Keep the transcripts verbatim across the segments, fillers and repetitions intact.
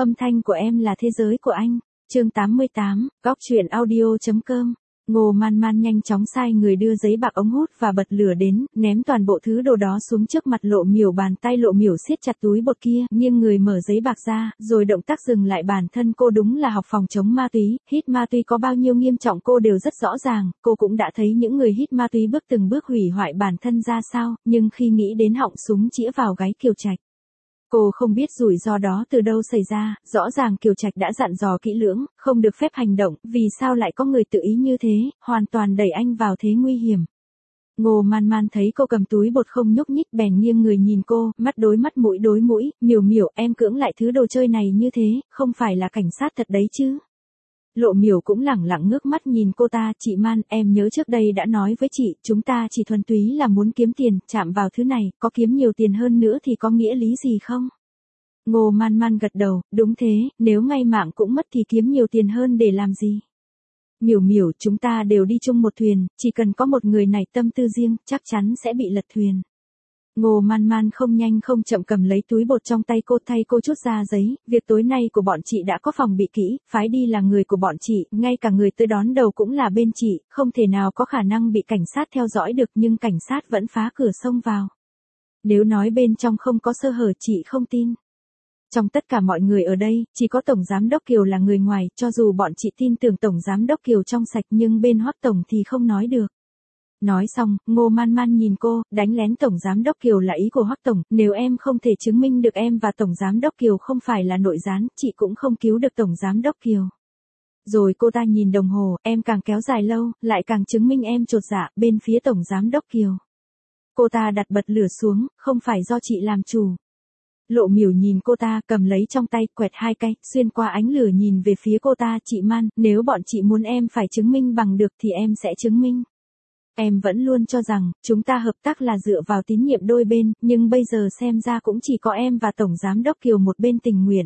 Âm thanh của em là thế giới của anh. Chương tám mươi tám, góc truyện audio.com. Ngô Man Man nhanh chóng sai người đưa giấy bạc ống hút và bật lửa đến, ném toàn bộ thứ đồ đó xuống trước mặt Lộ Miểu. Bàn tay Lộ Miểu siết chặt túi bột kia, nghiêng người mở giấy bạc ra, rồi động tác dừng lại. Bản thân cô đúng là học phòng chống ma túy, hít ma túy có bao nhiêu nghiêm trọng cô đều rất rõ ràng, cô cũng đã thấy những người hít ma túy bước từng bước hủy hoại bản thân ra sao, nhưng khi nghĩ đến họng súng chĩa vào gáy Kiều Trạch, cô không biết rủi ro đó từ đâu xảy ra. Rõ ràng Kiều Trạch đã dặn dò kỹ lưỡng, không được phép hành động, vì sao lại có người tự ý như thế, hoàn toàn đẩy anh vào thế nguy hiểm. Ngô Man Man thấy cô cầm túi bột không nhúc nhích, bèn nghiêng người nhìn cô, mắt đối mắt mũi đối mũi. Miểu Miểu, em cưỡng lại thứ đồ chơi này như thế, không phải là cảnh sát thật đấy chứ? Lộ Miểu cũng lẳng lặng ngước mắt nhìn cô ta. Chị Man, em nhớ trước đây đã nói với chị, chúng ta chỉ thuần túy là muốn kiếm tiền, chạm vào thứ này, có kiếm nhiều tiền hơn nữa thì có nghĩa lý gì không? Ngô Man Man gật đầu, đúng thế, nếu ngay mạng cũng mất thì kiếm nhiều tiền hơn để làm gì? Miểu Miểu, chúng ta đều đi chung một thuyền, chỉ cần có một người này tâm tư riêng, chắc chắn sẽ bị lật thuyền. Ngô Man Man không nhanh không chậm cầm lấy túi bột trong tay cô, thay cô chút ra giấy. Việc tối nay của bọn chị đã có phòng bị kỹ, phái đi là người của bọn chị, ngay cả người tới đón đầu cũng là bên chị, không thể nào có khả năng bị cảnh sát theo dõi được, nhưng cảnh sát vẫn phá cửa xông vào. Nếu nói bên trong không có sơ hở chị không tin. Trong tất cả mọi người ở đây, chỉ có Tổng Giám Đốc Kiều là người ngoài, cho dù bọn chị tin tưởng Tổng Giám Đốc Kiều trong sạch nhưng bên Hoắc Tổng thì không nói được. Nói xong, Ngô Man Man nhìn cô, đánh lén Tổng Giám Đốc Kiều là ý của Hoắc Tổng, nếu em không thể chứng minh được em và Tổng Giám Đốc Kiều không phải là nội gián, chị cũng không cứu được Tổng Giám Đốc Kiều. Rồi cô ta nhìn đồng hồ, em càng kéo dài lâu, lại càng chứng minh em chột dạ, bên phía Tổng Giám Đốc Kiều. Cô ta đặt bật lửa xuống, không phải do chị làm chủ. Lộ Miểu nhìn cô ta, cầm lấy trong tay, quẹt hai cái, xuyên qua ánh lửa nhìn về phía cô ta. Chị Man, nếu bọn chị muốn em phải chứng minh bằng được thì em sẽ chứng minh. Em vẫn luôn cho rằng, chúng ta hợp tác là dựa vào tín nhiệm đôi bên, nhưng bây giờ xem ra cũng chỉ có em và Tổng Giám Đốc Kiều một bên tình nguyện.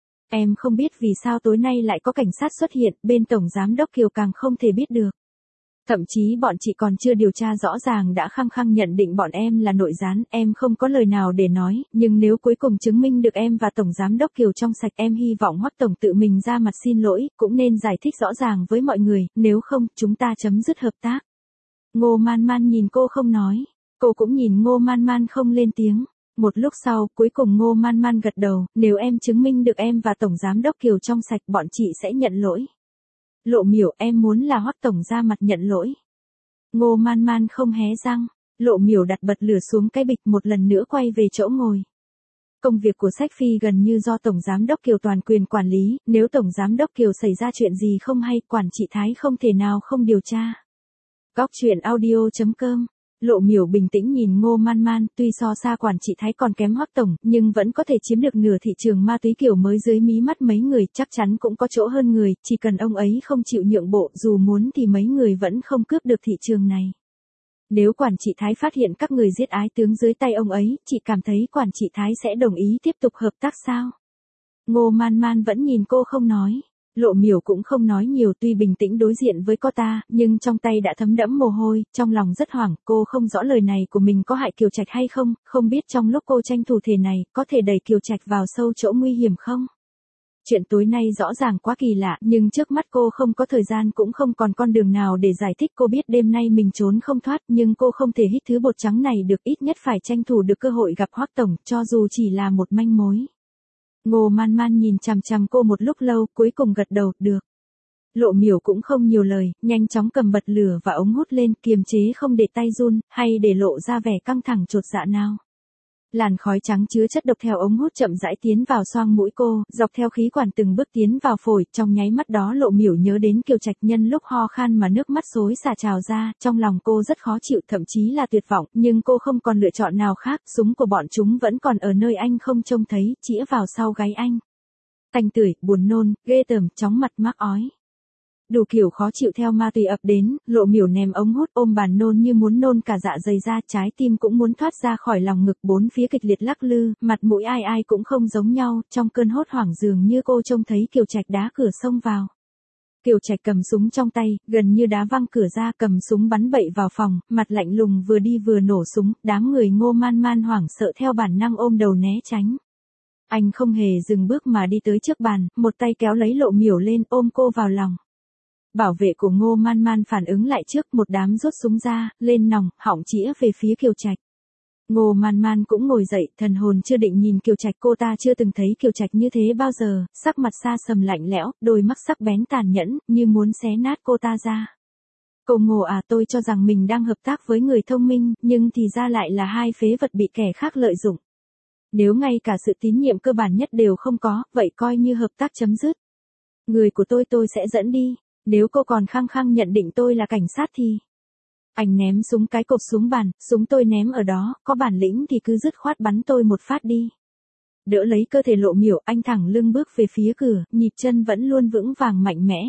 Em không biết vì sao tối nay lại có cảnh sát xuất hiện, bên Tổng Giám Đốc Kiều càng không thể biết được. Thậm chí bọn chị còn chưa điều tra rõ ràng đã khăng khăng nhận định bọn em là nội gián, em không có lời nào để nói, nhưng nếu cuối cùng chứng minh được em và Tổng Giám Đốc Kiều trong sạch, em hy vọng Hoắc Tổng tự mình ra mặt xin lỗi, cũng nên giải thích rõ ràng với mọi người, nếu không, chúng ta chấm dứt hợp tác. Ngô Man Man nhìn cô không nói, cô cũng nhìn Ngô Man Man không lên tiếng. Một lúc sau, cuối cùng Ngô Man Man gật đầu, nếu em chứng minh được em và Tổng Giám Đốc Kiều trong sạch, bọn chị sẽ nhận lỗi. Lộ Miểu, em muốn là Hoắc Tổng ra mặt nhận lỗi. Ngô Man Man không hé răng. Lộ Miểu đặt bật lửa xuống cái bịch, một lần nữa quay về chỗ ngồi. Công việc của Sách Phi gần như do Tổng Giám Đốc Kiều toàn quyền quản lý, nếu Tổng Giám Đốc Kiều xảy ra chuyện gì không hay, quản trị Thái không thể nào không điều tra. Góc truyện audio.com. Lộ Miểu bình tĩnh nhìn Ngô Man Man, tuy so xa quản trị Thái còn kém Hoắc Tổng, nhưng vẫn có thể chiếm được nửa thị trường ma túy kiểu mới dưới mí mắt mấy người, chắc chắn cũng có chỗ hơn người, chỉ cần ông ấy không chịu nhượng bộ, dù muốn thì mấy người vẫn không cướp được thị trường này. Nếu quản trị Thái phát hiện các người giết ái tướng dưới tay ông ấy, chị cảm thấy quản trị Thái sẽ đồng ý tiếp tục hợp tác sao? Ngô Man Man vẫn nhìn cô không nói. Lộ Miểu cũng không nói nhiều, tuy bình tĩnh đối diện với cô ta, nhưng trong tay đã thấm đẫm mồ hôi, trong lòng rất hoảng, cô không rõ lời này của mình có hại Kiều Trạch hay không, không biết trong lúc cô tranh thủ thể này, có thể đẩy Kiều Trạch vào sâu chỗ nguy hiểm không? Chuyện tối nay rõ ràng quá kỳ lạ, nhưng trước mắt cô không có thời gian cũng không còn con đường nào để giải thích. Cô biết đêm nay mình trốn không thoát, nhưng cô không thể hít thứ bột trắng này được, ít nhất phải tranh thủ được cơ hội gặp Hoắc Tổng, cho dù chỉ là một manh mối. Ngô Man Man nhìn chằm chằm cô một lúc lâu, cuối cùng gật đầu, được. Lộ Miểu cũng không nhiều lời, nhanh chóng cầm bật lửa và ống hút lên, kiềm chế không để tay run, hay để lộ ra vẻ căng thẳng chột dạ nào. Làn khói trắng chứa chất độc theo ống hút chậm rãi tiến vào xoang mũi cô, dọc theo khí quản từng bước tiến vào phổi, trong nháy mắt đó Lộ Miểu nhớ đến Kiều Trạch, nhân lúc ho khan mà nước mắt xối xả trào ra, trong lòng cô rất khó chịu, thậm chí là tuyệt vọng, nhưng cô không còn lựa chọn nào khác, súng của bọn chúng vẫn còn ở nơi anh không trông thấy, chĩa vào sau gáy anh. Tanh tưởi, buồn nôn, ghê tởm, chóng mặt mắc ói. Đủ kiểu khó chịu theo ma túy ập đến, Lộ Miểu ném ống hút, ôm bàn nôn như muốn nôn cả dạ dày ra, trái tim cũng muốn thoát ra khỏi lòng ngực, bốn phía kịch liệt lắc lư, mặt mũi ai ai cũng không giống nhau, trong cơn hốt hoảng dường như cô trông thấy Kiều Trạch đá cửa xông vào. Kiều Trạch cầm súng trong tay, gần như đá văng cửa ra, cầm súng bắn bậy vào phòng, mặt lạnh lùng vừa đi vừa nổ súng, đám người Ngô Man Man hoảng sợ theo bản năng ôm đầu né tránh. Anh không hề dừng bước mà đi tới trước bàn, một tay kéo lấy Lộ Miểu lên ôm cô vào lòng. Bảo vệ của Ngô Man Man phản ứng lại trước, một đám rút súng ra, lên nòng, họng chĩa về phía Kiều Trạch. Ngô Man Man cũng ngồi dậy, thần hồn chưa định nhìn Kiều Trạch, cô ta chưa từng thấy Kiều Trạch như thế bao giờ, sắc mặt xa sầm lạnh lẽo, đôi mắt sắc bén tàn nhẫn, như muốn xé nát cô ta ra. Cô Ngô à, tôi cho rằng mình đang hợp tác với người thông minh, nhưng thì ra lại là hai phế vật bị kẻ khác lợi dụng. Nếu ngay cả sự tín nhiệm cơ bản nhất đều không có, vậy coi như hợp tác chấm dứt. Người của tôi tôi sẽ dẫn đi, nếu cô còn khăng khăng nhận định tôi là cảnh sát thì... Anh ném súng cái cộp xuống bàn, súng tôi ném ở đó, có bản lĩnh thì cứ dứt khoát bắn tôi một phát đi. Đỡ lấy cơ thể Lộ Miểu, anh thẳng lưng bước về phía cửa, nhịp chân vẫn luôn vững vàng mạnh mẽ.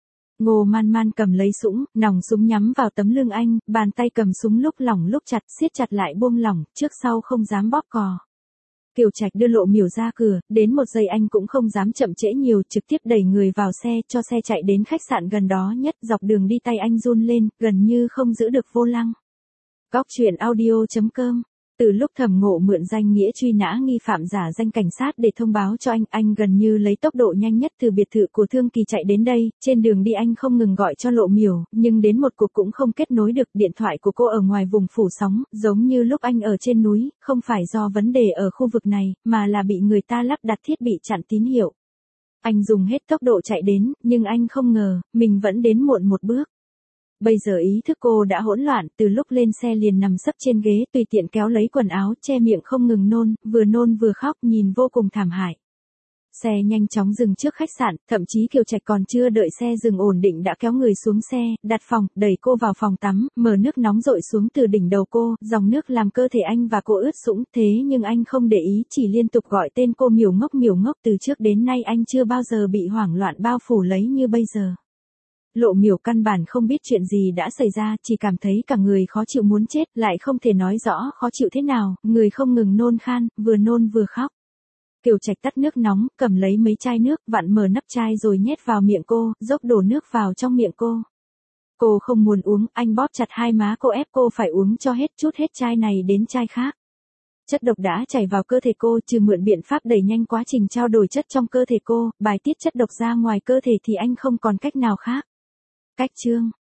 Ngô Man Man cầm lấy súng, nòng súng nhắm vào tấm lưng anh, bàn tay cầm súng lúc lỏng lúc chặt, siết chặt lại buông lỏng, trước sau không dám bóp cò. Kiều Trạch đưa Lộ Miểu ra cửa, đến một giây anh cũng không dám chậm trễ nhiều, trực tiếp đẩy người vào xe, cho xe chạy đến khách sạn gần đó nhất, dọc đường đi tay anh run lên, gần như không giữ được vô lăng. Góc truyện audio chấm com. Từ lúc Thẩm Ngộ mượn danh nghĩa truy nã nghi phạm giả danh cảnh sát để thông báo cho anh, anh gần như lấy tốc độ nhanh nhất từ biệt thự của Thương Kỳ chạy đến đây, trên đường đi anh không ngừng gọi cho Lộ Miểu, nhưng đến một cuộc cũng không kết nối được, điện thoại của cô ở ngoài vùng phủ sóng, giống như lúc anh ở trên núi, không phải do vấn đề ở khu vực này, mà là bị người ta lắp đặt thiết bị chặn tín hiệu. Anh dùng hết tốc độ chạy đến, nhưng anh không ngờ, mình vẫn đến muộn một bước. Bây giờ ý thức cô đã hỗn loạn, từ lúc lên xe liền nằm sấp trên ghế, tùy tiện kéo lấy quần áo, che miệng không ngừng nôn, vừa nôn vừa khóc, nhìn vô cùng thảm hại. Xe nhanh chóng dừng trước khách sạn, thậm chí Kiều Trạch còn chưa đợi xe dừng ổn định đã kéo người xuống xe, đặt phòng, đẩy cô vào phòng tắm, mở nước nóng dội xuống từ đỉnh đầu cô, dòng nước làm cơ thể anh và cô ướt sũng, thế nhưng anh không để ý, chỉ liên tục gọi tên cô Miểu Ngốc Miểu Ngốc, từ trước đến nay anh chưa bao giờ bị hoảng loạn bao phủ lấy như bây giờ. Lộ Miểu căn bản không biết chuyện gì đã xảy ra, chỉ cảm thấy cả người khó chịu muốn chết, lại không thể nói rõ khó chịu thế nào, người không ngừng nôn khan, vừa nôn vừa khóc. Kiều Trạch tắt nước nóng, cầm lấy mấy chai nước, vặn mở nắp chai rồi nhét vào miệng cô, dốc đổ nước vào trong miệng cô. Cô không muốn uống, anh bóp chặt hai má cô ép cô phải uống cho hết, chút hết chai này đến chai khác. Chất độc đã chảy vào cơ thể cô, trừ mượn biện pháp đẩy nhanh quá trình trao đổi chất trong cơ thể cô, bài tiết chất độc ra ngoài cơ thể thì anh không còn cách nào khác. Cách chương